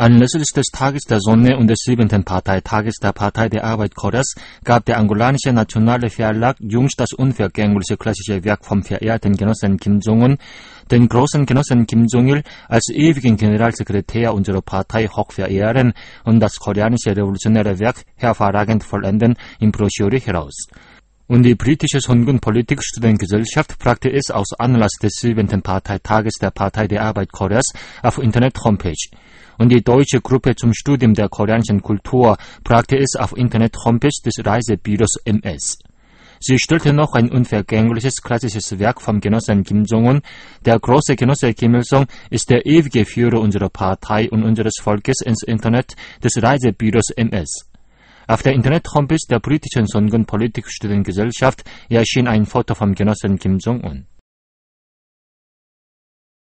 Anlässlich des Tages der Sonne und des 7. Parteitages der Partei der Arbeit Koreas gab der angolanische Nationale Verlag jüngst das unvergängliche klassische Werk vom verehrten Genossen Kim Jong-un, den großen Genossen Kim Jong-il, als ewigen Generalsekretär unserer Partei hoch verehren und das koreanische revolutionäre Werk hervorragend vollenden in Broschüre heraus. Und die britische Songun-Politik-Studentengesellschaft brachte es aus Anlass des 7. Parteitages der Partei der Arbeit Koreas auf Internet-Homepage. Und die deutsche Gruppe zum Studium der koreanischen Kultur brachte es auf Internet-Homepage des Reisebüros MS. Sie stellte noch ein unvergängliches klassisches Werk vom Genossen Kim Jong-un. Der große Genosse Kim Il-sung ist der ewige Führer unserer Partei und unseres Volkes ins Internet des Reisebüros MS. Auf der Internet-Homepage der britischen Songun-Politik-Studentengesellschaft erschien ein Foto vom Genossen Kim Jong-un.